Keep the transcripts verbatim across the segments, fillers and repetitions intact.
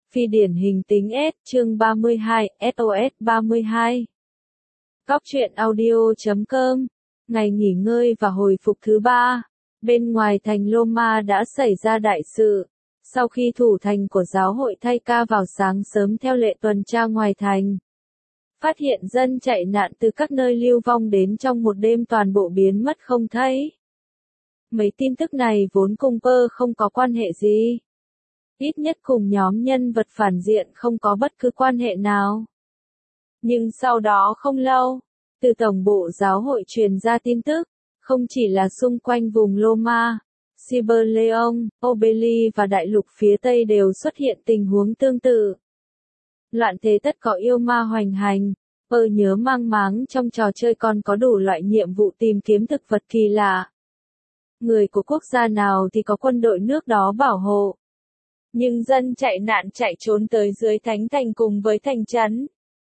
Phi điển hình tính S, chương ba mươi hai, ét o ét ba mươi hai. Góc truyện audio chấm com. Ngày nghỉ ngơi và hồi phục thứ ba, bên ngoài thành Roma đã xảy ra đại sự. Sau khi thủ thành của giáo hội thay ca vào sáng sớm theo lệ tuần tra ngoài thành, phát hiện dân chạy nạn từ các nơi lưu vong đến trong một đêm toàn bộ biến mất không thấy. Mấy tin tức này vốn cùng Pơ không có quan hệ gì. Ít nhất cùng nhóm nhân vật phản diện không có bất cứ quan hệ nào. Nhưng sau đó không lâu, từ tổng bộ giáo hội truyền ra tin tức, không chỉ là xung quanh vùng Roma, Sibeleon, Obeli và đại lục phía Tây đều xuất hiện tình huống tương tự. Loạn thế tất có yêu ma hoành hành, Pơ nhớ mang máng trong trò chơi còn có đủ loại nhiệm vụ tìm kiếm thực vật kỳ lạ. Người của quốc gia nào thì có quân đội nước đó bảo hộ. Nhưng dân chạy nạn chạy trốn tới dưới Thánh Thành cùng với thành trấn.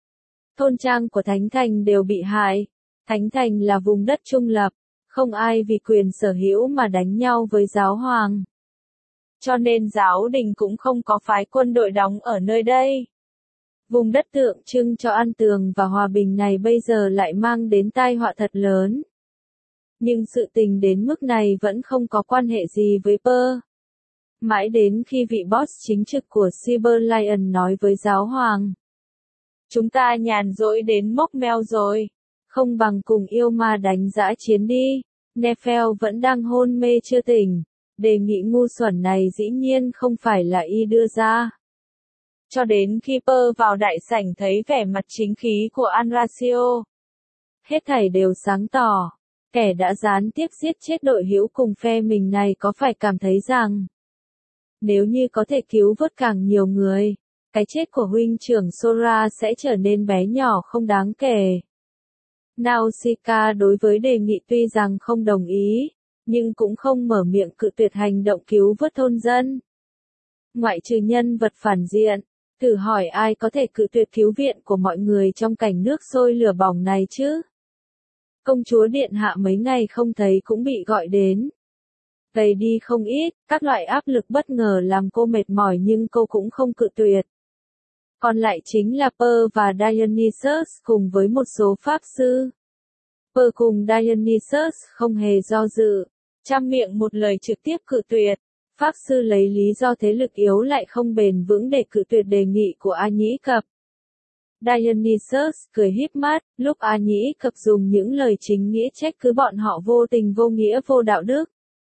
Thôn trang của Thánh Thành đều bị hại. Thánh Thành là vùng đất trung lập, không ai vì quyền sở hữu mà đánh nhau với giáo hoàng. Cho nên giáo đình cũng không có phái quân đội đóng ở nơi đây. Vùng đất tượng trưng cho an tường và hòa bình này bây giờ lại mang đến tai họa thật lớn. Nhưng sự tình đến mức này vẫn không có quan hệ gì với Pơ. Mãi đến khi vị boss chính trực của Sibelion nói với giáo hoàng. Chúng ta nhàn rỗi đến mốc meo rồi. Không bằng cùng yêu ma đánh dã chiến đi. Nephel vẫn đang hôn mê chưa tỉnh. Đề nghị ngu xuẩn này dĩ nhiên không phải là y đưa ra. Cho đến khi Pơ vào đại sảnh thấy vẻ mặt chính khí của Anracio. Hết thảy đều sáng tỏ. Kẻ đã gián tiếp giết chết đội hữu cùng phe mình này có phải cảm thấy rằng nếu như có thể cứu vớt càng nhiều người, cái chết của huynh trưởng Sora sẽ trở nên bé nhỏ không đáng kể. Nausicaa đối với đề nghị tuy rằng không đồng ý, nhưng cũng không mở miệng cự tuyệt hành động cứu vớt thôn dân. Ngoại trừ nhân vật phản diện, thử hỏi ai có thể cự tuyệt cứu viện của mọi người trong cảnh nước sôi lửa bỏng này chứ? Công chúa điện hạ mấy ngày không thấy cũng bị gọi đến. Gầy đi không ít, các loại áp lực bất ngờ làm cô mệt mỏi nhưng cô cũng không cự tuyệt. Còn lại chính là Pơ và Dionysus cùng với một số pháp sư. Pơ cùng Dionysus không hề do dự, trăm miệng một lời trực tiếp cự tuyệt. Pháp sư lấy lý do thế lực yếu lại không bền vững để cự tuyệt đề nghị của A Nhĩ Cập. Dionysus cười híp mắt, lúc A Nhĩ Cập dùng những lời chính nghĩa trách cứ bọn họ vô tình vô nghĩa vô đạo đức.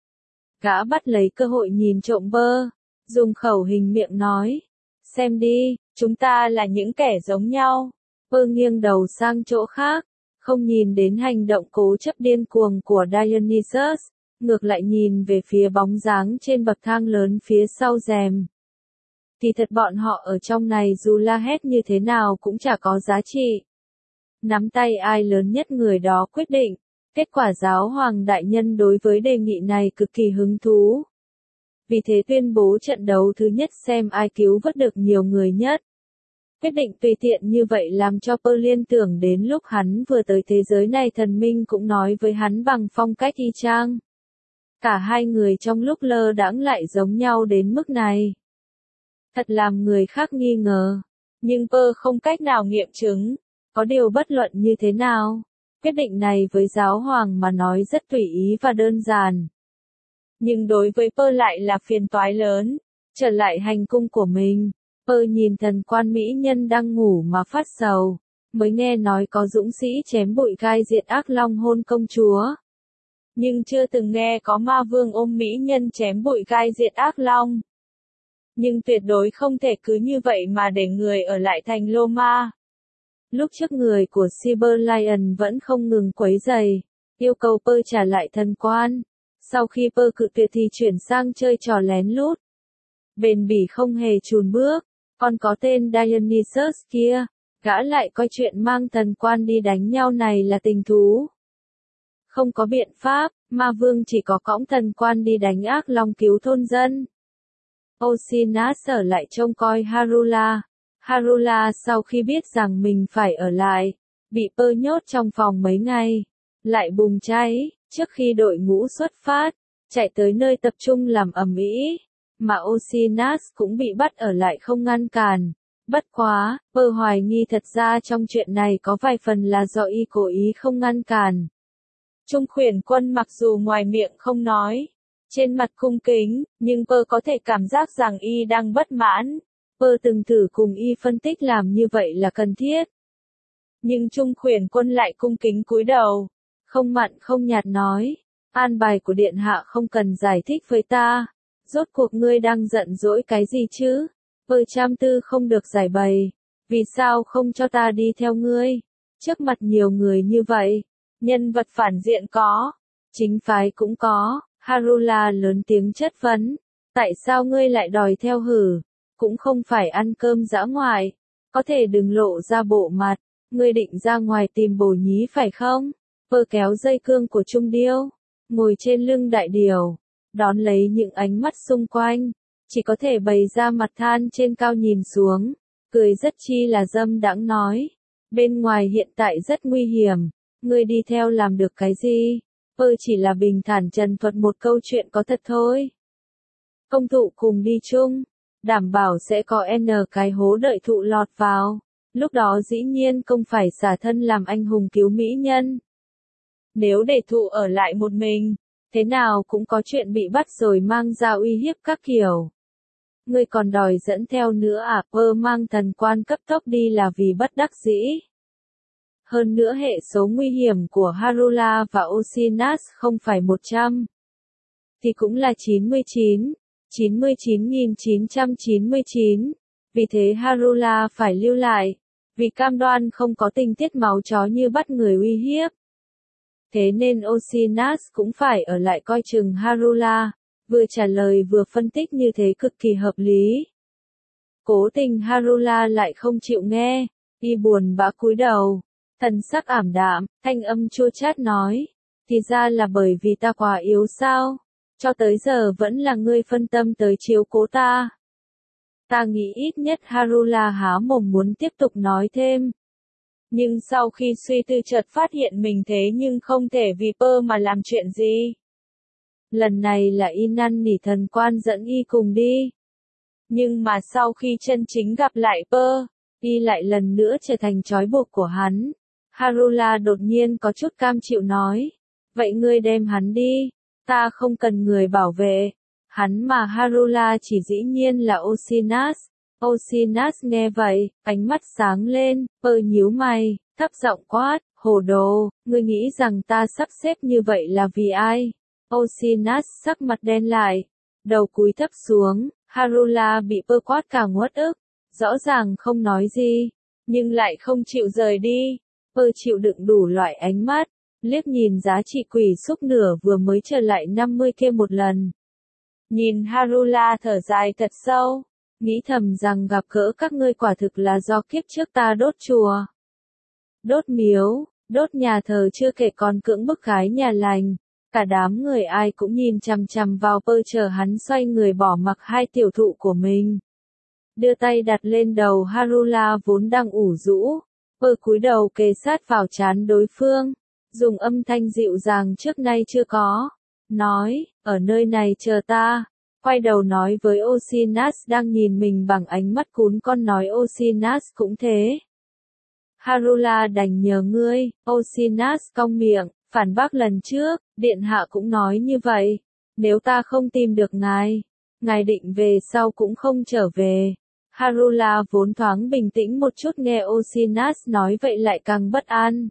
Gã bắt lấy cơ hội nhìn trộm Pơ, dùng khẩu hình miệng nói, xem đi, chúng ta là những kẻ giống nhau. Pơ nghiêng đầu sang chỗ khác, không nhìn đến hành động cố chấp điên cuồng của Dionysus, ngược lại nhìn về phía bóng dáng trên bậc thang lớn phía sau rèm. Thì thật bọn họ ở trong này dù la hét như thế nào cũng chả có giá trị. Nắm tay ai lớn nhất người đó quyết định. Kết quả giáo hoàng đại nhân đối với đề nghị này cực kỳ hứng thú. Vì thế tuyên bố trận đấu thứ nhất xem ai cứu vớt được nhiều người nhất. Quyết định tùy tiện như vậy làm cho Pơ liên tưởng đến lúc hắn vừa tới thế giới này thần minh cũng nói với hắn bằng phong cách y chang. Cả hai người trong lúc lơ đãng lại giống nhau đến mức này. Thật làm người khác nghi ngờ. Nhưng Pơ không cách nào nghiệm chứng. Có điều bất luận như thế nào. Quyết định này với giáo hoàng mà nói rất tùy ý và đơn giản. Nhưng đối với Pơ lại là phiền toái lớn. Trở lại hành cung của mình, Pơ nhìn thần quan mỹ nhân đang ngủ mà phát sầu. Mới nghe nói có dũng sĩ chém bụi gai diệt ác long hôn công chúa. Nhưng chưa từng nghe có ma vương ôm mỹ nhân chém bụi gai diệt ác long. Nhưng tuyệt đối không thể cứ như vậy mà để người ở lại thành Roma. Lúc trước người của Sibelion vẫn không ngừng quấy rầy, yêu cầu Pơ trả lại thần quan. Sau khi Pơ cự tuyệt thì chuyển sang chơi trò lén lút. Bền bỉ không hề chùn bước, còn có tên Dionysus kia, gã lại coi chuyện mang thần quan đi đánh nhau này là tình thú. Không có biện pháp, ma vương chỉ có cõng thần quan đi đánh ác long cứu thôn dân. Osinus ở lại trông coi Harula. Harula sau khi biết rằng mình phải ở lại, bị Pơ nhốt trong phòng mấy ngày, lại bùng cháy, trước khi đội ngũ xuất phát, chạy tới nơi tập trung làm ầm ĩ. mà Osinat cũng bị bắt ở lại không ngăn cản. Bất quá, Pơ hoài nghi thật ra trong chuyện này có vài phần là do y cố ý không ngăn cản. Trung khuyển quân mặc dù ngoài miệng không nói, trên mặt cung kính, nhưng Pơ có thể cảm giác rằng y đang bất mãn. Pơ từng thử cùng y phân tích làm như vậy là cần thiết. Nhưng Trung khuyển quân lại cung kính cúi đầu, không mặn không nhạt nói, an bài của điện hạ không cần giải thích với ta, rốt cuộc ngươi đang giận dỗi cái gì chứ? Pơ trăm tư không được giải bày, vì sao không cho ta đi theo ngươi? Trước mặt nhiều người như vậy, nhân vật phản diện có, chính phái cũng có, Harula lớn tiếng chất vấn, tại sao ngươi lại đòi theo hử? Cũng không phải ăn cơm dã ngoại, có thể đừng lộ ra bộ mặt, ngươi định ra ngoài tìm bồ nhí phải không? Pơ kéo dây cương của Trung Điêu, ngồi trên lưng đại điều, đón lấy những ánh mắt xung quanh, chỉ có thể bày ra mặt than trên cao nhìn xuống, cười rất chi là dâm đãng nói, bên ngoài hiện tại rất nguy hiểm, ngươi đi theo làm được cái gì? Pơ chỉ là bình thản trần thuật một câu chuyện có thật thôi. Công thụ cùng đi chung, đảm bảo sẽ có n cái hố đợi thụ lọt vào, lúc đó dĩ nhiên không phải xả thân làm anh hùng cứu mỹ nhân. Nếu để thụ ở lại một mình, thế nào cũng có chuyện bị bắt rồi mang ra uy hiếp các kiểu. Ngươi còn đòi dẫn theo nữa à? Pơ mang thần quan cấp tốc đi là vì bất đắc dĩ. Hơn nữa hệ số nguy hiểm của Harula và Osinat không phải một trăm, thì cũng là chín mươi chín, chín mươi chín nghìn chín trăm chín mươi chín. Vì thế Harula phải lưu lại, vì cam đoan không có tình tiết máu chó như bắt người uy hiếp. Thế nên Osinat cũng phải ở lại coi chừng Harula, vừa trả lời vừa phân tích như thế cực kỳ hợp lý. Cố tình Harula lại không chịu nghe, y buồn bã cúi đầu, thần sắc ảm đạm, thanh âm chua chát nói, thì ra là bởi vì ta quá yếu sao, cho tới giờ vẫn là ngươi phân tâm tới chiếu cố ta. Ta nghĩ ít nhất Harula há mồm muốn tiếp tục nói thêm. Nhưng sau khi suy tư chợt phát hiện mình thế nhưng không thể vì Pơ mà làm chuyện gì. Lần này là y năn nỉ thần quan dẫn y cùng đi. Nhưng mà sau khi chân chính gặp lại Pơ, y lại lần nữa trở thành trói buộc của hắn. Harula đột nhiên có chút cam chịu nói, vậy ngươi đem hắn đi, ta không cần người bảo vệ. Hắn mà Harula chỉ dĩ nhiên là Osinat. Osinat nghe vậy, ánh mắt sáng lên, Pơ nhíu mày, thấp giọng quát, hồ đồ, ngươi nghĩ rằng ta sắp xếp như vậy là vì ai? Osinat sắc mặt đen lại, đầu cúi thấp xuống, Harula bị Pơ quát càng uất ức, rõ ràng không nói gì, nhưng lại không chịu rời đi. Pơ chịu đựng đủ loại ánh mắt, liếc nhìn giá trị quỷ xúc nửa vừa mới trở lại năm mươi kia một lần. Nhìn Harula thở dài thật sâu, nghĩ thầm rằng gặp gỡ các ngươi quả thực là do kiếp trước ta đốt chùa, đốt miếu, đốt nhà thờ chưa kể còn cưỡng bức gái nhà lành. Cả đám người ai cũng nhìn chằm chằm vào Pơ chờ hắn xoay người bỏ mặc hai tiểu thụ của mình. Đưa tay đặt lên đầu Harula vốn đang ủ rũ, Pơ cúi đầu kề sát vào trán đối phương, dùng âm thanh dịu dàng trước nay chưa có, nói, ở nơi này chờ ta. Quay đầu nói với Osinat đang nhìn mình bằng ánh mắt cún con nói Osinat cũng thế. Harula đành nhờ ngươi, Osinat cong miệng, phản bác lần trước, điện hạ cũng nói như vậy, nếu ta không tìm được ngài, ngài định về sau cũng không trở về. Harula vốn thoáng bình tĩnh một chút nghe Osinat nói vậy lại càng bất an.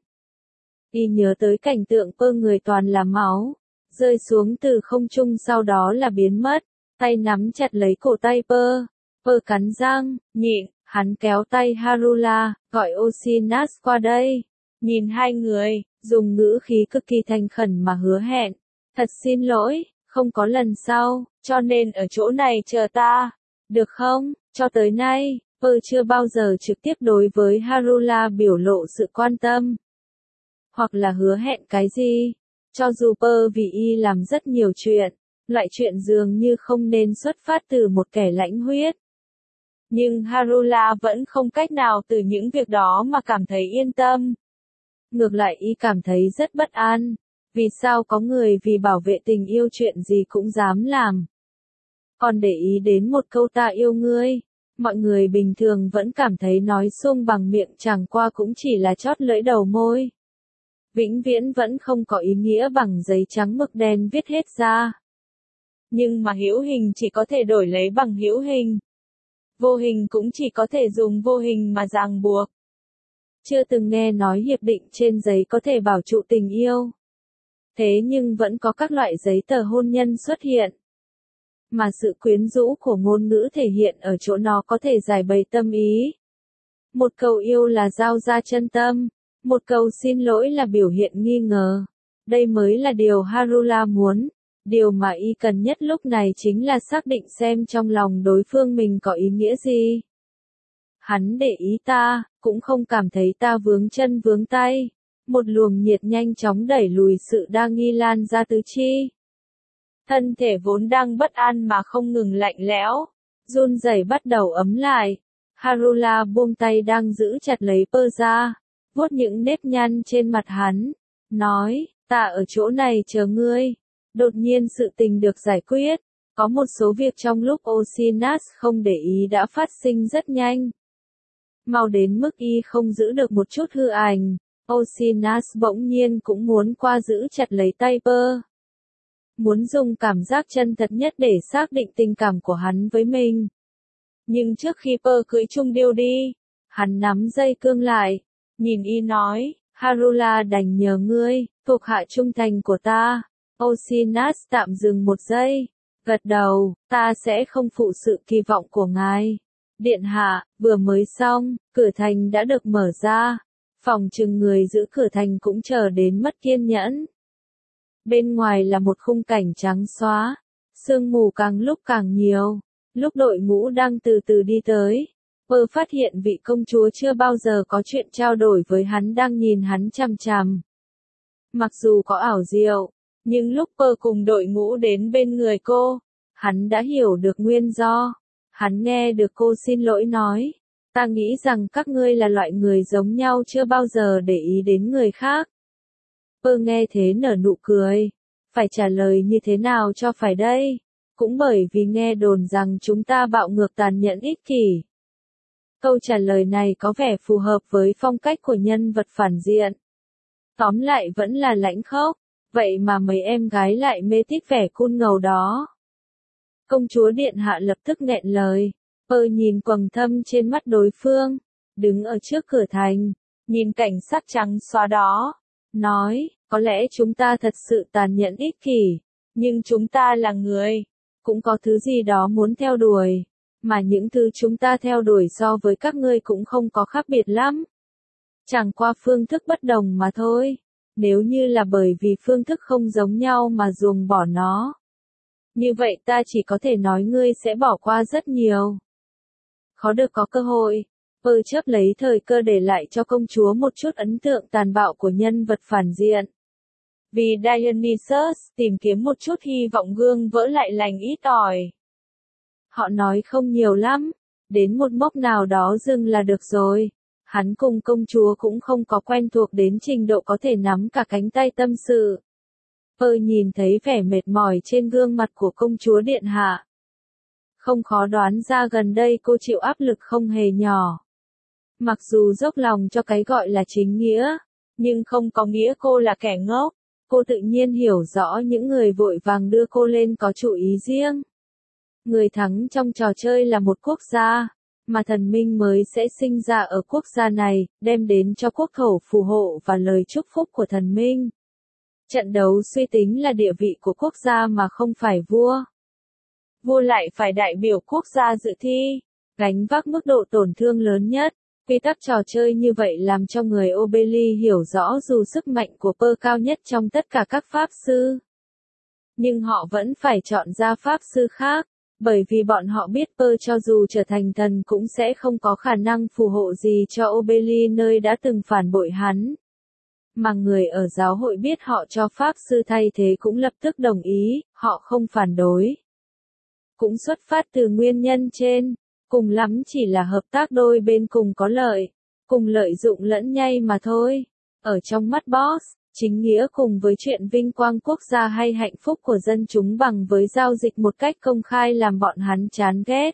Y nhớ tới cảnh tượng Pơ người toàn là máu, rơi xuống từ không trung sau đó là biến mất, tay nắm chặt lấy cổ tay Pơ, Pơ cắn răng, nhịn, hắn kéo tay Harula, gọi Osinat qua đây, nhìn hai người, dùng ngữ khí cực kỳ thành khẩn mà hứa hẹn, thật xin lỗi, không có lần sau, cho nên ở chỗ này chờ ta, được không? Cho tới nay, Pơ chưa bao giờ trực tiếp đối với Harula biểu lộ sự quan tâm, hoặc là hứa hẹn cái gì, cho dù Pơ vì y làm rất nhiều chuyện, loại chuyện dường như không nên xuất phát từ một kẻ lãnh huyết. Nhưng Harula vẫn không cách nào từ những việc đó mà cảm thấy yên tâm. Ngược lại y cảm thấy rất bất an, vì sao có người vì bảo vệ tình yêu chuyện gì cũng dám làm. còn để ý đến một câu ta yêu ngươi. Mọi người bình thường vẫn cảm thấy nói suông bằng miệng chẳng qua cũng chỉ là chót lưỡi đầu môi. Vĩnh viễn vẫn không có ý nghĩa bằng giấy trắng mực đen viết hết ra. Nhưng mà hữu hình chỉ có thể đổi lấy bằng hữu hình. Vô hình cũng chỉ có thể dùng vô hình mà ràng buộc. Chưa từng nghe nói hiệp định trên giấy có thể bảo trụ tình yêu. Thế nhưng vẫn có các loại giấy tờ hôn nhân xuất hiện. Mà sự quyến rũ của ngôn ngữ thể hiện ở chỗ nó có thể giải bày tâm ý. Một câu yêu là giao ra chân tâm, một câu xin lỗi là biểu hiện nghi ngờ. Đây mới là điều Harula muốn. Điều mà y cần nhất lúc này chính là xác định xem trong lòng đối phương mình có ý nghĩa gì. Hắn để ý ta, cũng không cảm thấy ta vướng chân vướng tay. Một luồng nhiệt nhanh chóng đẩy lùi sự đa nghi lan ra tứ chi. Thân thể vốn đang bất an mà không ngừng lạnh lẽo, run rẩy bắt đầu ấm lại. Harula buông tay đang giữ chặt lấy Pơ ra, vuốt những nếp nhăn trên mặt hắn, nói, ta ở chỗ này chờ ngươi. Đột nhiên sự tình được giải quyết, có một số việc trong lúc Osinat không để ý đã phát sinh rất nhanh. Mau đến mức y không giữ được một chút hư ảnh, Osinat bỗng nhiên cũng muốn qua giữ chặt lấy tay Pơ. Muốn dùng cảm giác chân thật nhất để xác định tình cảm của hắn với mình. Nhưng trước khi Pơ cưỡi chung điêu đi, hắn nắm dây cương lại, nhìn y nói, Harula đành nhờ ngươi, thuộc hạ trung thành của ta. Osinat tạm dừng một giây, gật đầu, ta sẽ không phụ sự kỳ vọng của ngài. Điện hạ, vừa mới xong, cửa thành đã được mở ra, phòng trừng người giữ cửa thành cũng chờ đến mất kiên nhẫn. Bên ngoài là một khung cảnh trắng xóa, sương mù càng lúc càng nhiều, lúc đội ngũ đang từ từ đi tới. Pơ phát hiện vị công chúa chưa bao giờ có chuyện trao đổi với hắn đang nhìn hắn chằm chằm. Mặc dù có ảo diệu, nhưng lúc Pơ cùng đội ngũ đến bên người cô, hắn đã hiểu được nguyên do. Hắn nghe được cô xin lỗi nói, ta nghĩ rằng các ngươi là loại người giống nhau chưa bao giờ để ý đến người khác. Pơ nghe thế nở nụ cười, phải trả lời như thế nào cho phải đây? Cũng bởi vì nghe đồn rằng chúng ta bạo ngược tàn nhẫn ích kỷ. Câu trả lời này có vẻ phù hợp với phong cách của nhân vật phản diện. Tóm lại vẫn là lãnh khốc. Vậy mà mấy em gái lại mê thích vẻ cool ngầu đó. Công chúa điện hạ lập tức nghẹn lời. Pơ nhìn quầng thâm trên mắt đối phương, đứng ở trước cửa thành, nhìn cảnh sắc trắng xóa đó, nói, có lẽ chúng ta thật sự tàn nhẫn ích kỷ, nhưng chúng ta là người, cũng có thứ gì đó muốn theo đuổi, mà những thứ chúng ta theo đuổi so với các ngươi cũng không có khác biệt lắm. Chẳng qua phương thức bất đồng mà thôi. Nếu như là bởi vì phương thức không giống nhau mà ruồng bỏ nó. Như vậy ta chỉ có thể nói ngươi sẽ bỏ qua rất nhiều. Khó được có cơ hội. Pơ chớp lấy thời cơ để lại cho công chúa một chút ấn tượng tàn bạo của nhân vật phản diện. Vì Dionysus tìm kiếm một chút hy vọng gương vỡ lại lành ít ỏi. Họ nói không nhiều lắm. Đến một mốc nào đó dừng là được rồi. Hắn cùng công chúa cũng không có quen thuộc đến trình độ có thể nắm cả cánh tay tâm sự. Pơ nhìn thấy vẻ mệt mỏi trên gương mặt của công chúa điện hạ. Không khó đoán ra gần đây cô chịu áp lực không hề nhỏ. Mặc dù dốc lòng cho cái gọi là chính nghĩa, nhưng không có nghĩa cô là kẻ ngốc. Cô tự nhiên hiểu rõ những người vội vàng đưa cô lên có chủ ý riêng. Người thắng trong trò chơi là một quốc gia. Mà thần minh mới sẽ sinh ra ở quốc gia này, đem đến cho quốc thổ phù hộ và lời chúc phúc của thần minh. Trận đấu suy tính là địa vị của quốc gia mà không phải vua. Vua lại phải đại biểu quốc gia dự thi, gánh vác mức độ tổn thương lớn nhất. Quy tắc trò chơi như vậy làm cho người Obeli hiểu rõ dù sức mạnh của Pơ cao nhất trong tất cả các pháp sư. Nhưng họ vẫn phải chọn ra pháp sư khác. Bởi vì bọn họ biết Pơ cho dù trở thành thần cũng sẽ không có khả năng phù hộ gì cho Obeli nơi đã từng phản bội hắn. Mà người ở giáo hội biết họ cho pháp sư thay thế cũng lập tức đồng ý, họ không phản đối. Cũng xuất phát từ nguyên nhân trên, cùng lắm chỉ là hợp tác đôi bên cùng có lợi, cùng lợi dụng lẫn nhau mà thôi. Ở trong mắt boss, chính nghĩa cùng với chuyện vinh quang quốc gia hay hạnh phúc của dân chúng bằng với giao dịch một cách công khai làm bọn hắn chán ghét.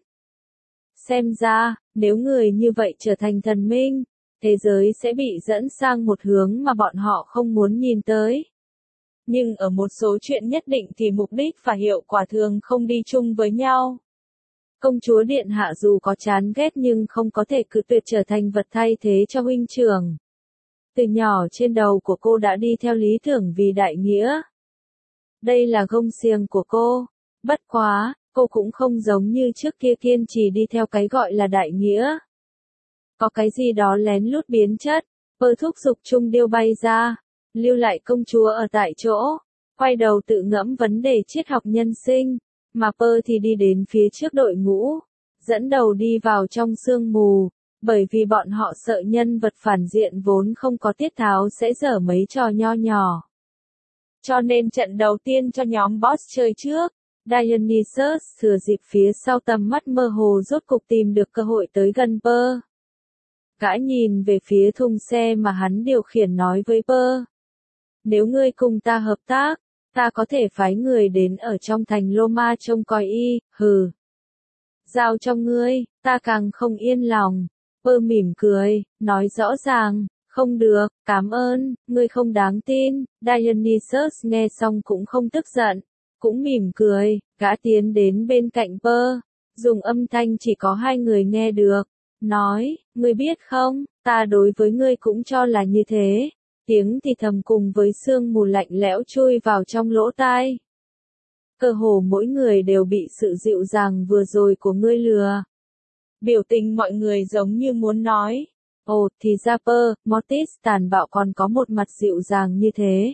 Xem ra, nếu người như vậy trở thành thần minh, thế giới sẽ bị dẫn sang một hướng mà bọn họ không muốn nhìn tới. Nhưng ở một số chuyện nhất định thì mục đích và hiệu quả thường không đi chung với nhau. Công chúa Điện Hạ dù có chán ghét nhưng không có thể cự tuyệt trở thành vật thay thế cho huynh trưởng. Từ nhỏ trên đầu của cô đã đi theo lý tưởng vì đại nghĩa. Đây là gông xiềng của cô. Bất quá, cô cũng không giống như trước kia kiên trì đi theo cái gọi là đại nghĩa. Có cái gì đó lén lút biến chất, Pơ thúc giục Trung Điêu bay ra, lưu lại công chúa ở tại chỗ, quay đầu tự ngẫm vấn đề triết học nhân sinh, mà Pơ thì đi đến phía trước đội ngũ, dẫn đầu đi vào trong sương mù, bởi vì bọn họ sợ nhân vật phản diện vốn không có tiết tháo sẽ dở mấy trò nho nhỏ. Cho nên trận đầu tiên cho nhóm boss chơi trước, Dionysus thừa dịp phía sau tầm mắt mơ hồ rốt cục tìm được cơ hội tới gần Pơ. Gã nhìn về phía thùng xe mà hắn điều khiển nói với Pơ. Nếu ngươi cùng ta hợp tác, ta có thể phái người đến ở trong thành Loma trông coi y, hừ. Giao cho ngươi, ta càng không yên lòng. Pơ mỉm cười, nói rõ ràng, không được, cảm ơn, ngươi không đáng tin. Dionysus nghe xong cũng không tức giận, cũng mỉm cười, gã tiến đến bên cạnh Pơ, dùng âm thanh chỉ có hai người nghe được, nói, ngươi biết không, ta đối với ngươi cũng cho là như thế. Tiếng thì thầm cùng với sương mù lạnh lẽo chui vào trong lỗ tai. Cơ hồ mỗi người đều bị sự dịu dàng vừa rồi của ngươi lừa. Biểu tình mọi người giống như muốn nói, ồ thì ra Pơ, Mortis tàn bạo còn có một mặt dịu dàng như thế.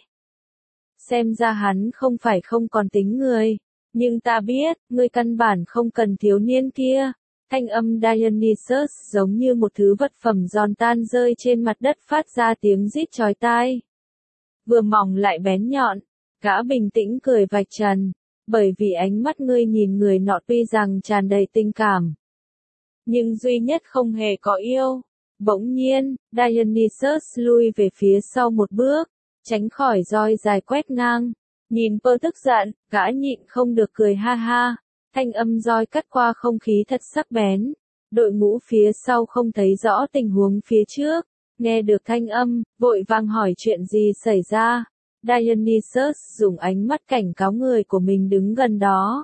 Xem ra hắn không phải không còn tính người, nhưng ta biết, ngươi căn bản không cần thiếu niên kia. Thanh âm Dionysus giống như một thứ vật phẩm giòn tan rơi trên mặt đất phát ra tiếng rít chói tai. Vừa mỏng lại bén nhọn, gã bình tĩnh cười vạch trần, bởi vì ánh mắt ngươi nhìn người nọ tuy rằng tràn đầy tình cảm, nhưng duy nhất không hề có yêu. Bỗng nhiên, Dionysus lui về phía sau một bước, tránh khỏi roi dài quét ngang. Nhìn Pơ tức giận, gã nhịn không được cười ha ha. Thanh âm roi cắt qua không khí thật sắc bén. Đội ngũ phía sau không thấy rõ tình huống phía trước. Nghe được thanh âm, vội vàng hỏi chuyện gì xảy ra. Dionysus dùng ánh mắt cảnh cáo người của mình đứng gần đó.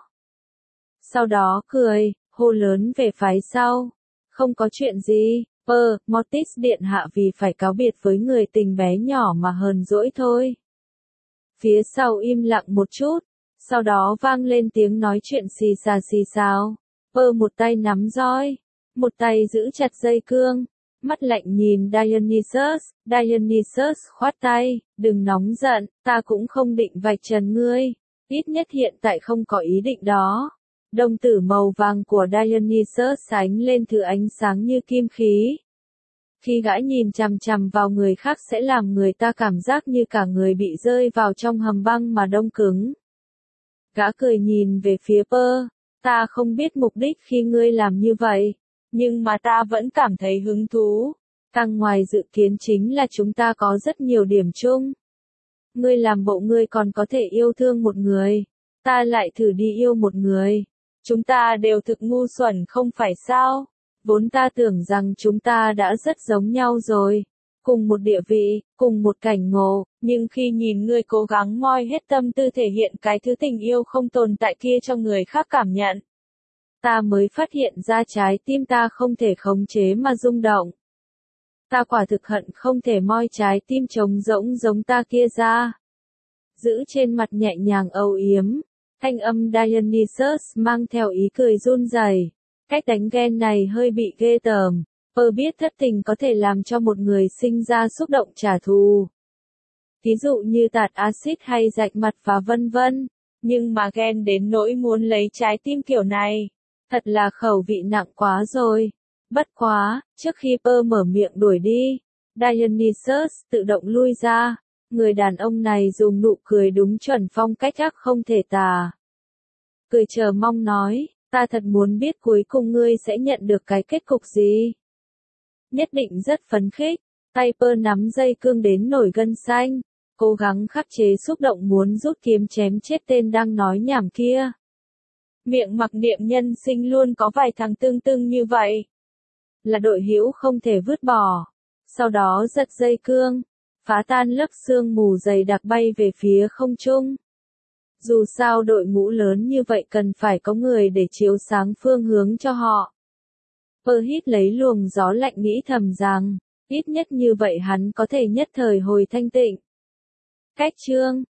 Sau đó cười, hô lớn về phái sau. Không có chuyện gì, Pơ, Mortis điện hạ vì phải cáo biệt với người tình bé nhỏ mà hờn dỗi thôi. Phía sau im lặng một chút. Sau đó vang lên tiếng nói chuyện xì xà xì xào. Pơ một tay nắm roi, một tay giữ chặt dây cương, mắt lạnh nhìn Dionysus. Dionysus khoát tay, đừng nóng giận, ta cũng không định vạch trần ngươi, ít nhất hiện tại không có ý định đó. Đồng tử màu vàng của Dionysus ánh lên thứ ánh sáng như kim khí. Khi gã nhìn chằm chằm vào người khác sẽ làm người ta cảm giác như cả người bị rơi vào trong hầm băng mà đông cứng. Gã cười nhìn về phía Pơ, ta không biết mục đích khi ngươi làm như vậy, nhưng mà ta vẫn cảm thấy hứng thú. Càng ngoài dự kiến chính là chúng ta có rất nhiều điểm chung. Ngươi làm bộ ngươi còn có thể yêu thương một người, ta lại thử đi yêu một người. Chúng ta đều thực ngu xuẩn không phải sao? Vốn ta tưởng rằng chúng ta đã rất giống nhau rồi. Cùng một địa vị, cùng một cảnh ngộ, nhưng khi nhìn ngươi cố gắng moi hết tâm tư thể hiện cái thứ tình yêu không tồn tại kia cho người khác cảm nhận, ta mới phát hiện ra trái tim ta không thể khống chế mà rung động. Ta quả thực hận không thể moi trái tim trống rỗng giống ta kia ra. Giữ trên mặt nhẹ nhàng âu yếm, thanh âm Dionysus mang theo ý cười run rẩy. Cách đánh ghen này hơi bị ghê tởm. Pơ biết thất tình có thể làm cho một người sinh ra xúc động trả thù. Ví dụ như tạt axit hay rạch mặt và vân vân. Nhưng mà ghen đến nỗi muốn lấy trái tim kiểu này. Thật là khẩu vị nặng quá rồi. Bất quá, trước khi Pơ mở miệng đuổi đi, Dionysus tự động lui ra. Người đàn ông này dùng nụ cười đúng chuẩn phong cách ác không thể tả. Cười chờ mong nói, ta thật muốn biết cuối cùng ngươi sẽ nhận được cái kết cục gì. Nhất định rất phấn khích, tay Pơ nắm dây cương đến nổi gân xanh. cố gắng khắc chế xúc động muốn rút kiếm chém chết tên đang nói nhảm kia. Miệng mặc niệm nhân sinh luôn có vài thằng tương tương như vậy. Là đội hữu không thể vứt bỏ. Sau đó giật dây cương, phá tan lớp sương mù dày đặc bay về phía không trung. Dù sao đội ngũ lớn như vậy cần phải có người để chiếu sáng phương hướng cho họ. Pơ hít lấy luồng gió lạnh nghĩ thầm rằng, ít nhất như vậy hắn có thể nhất thời hồi thanh tịnh. Cách chương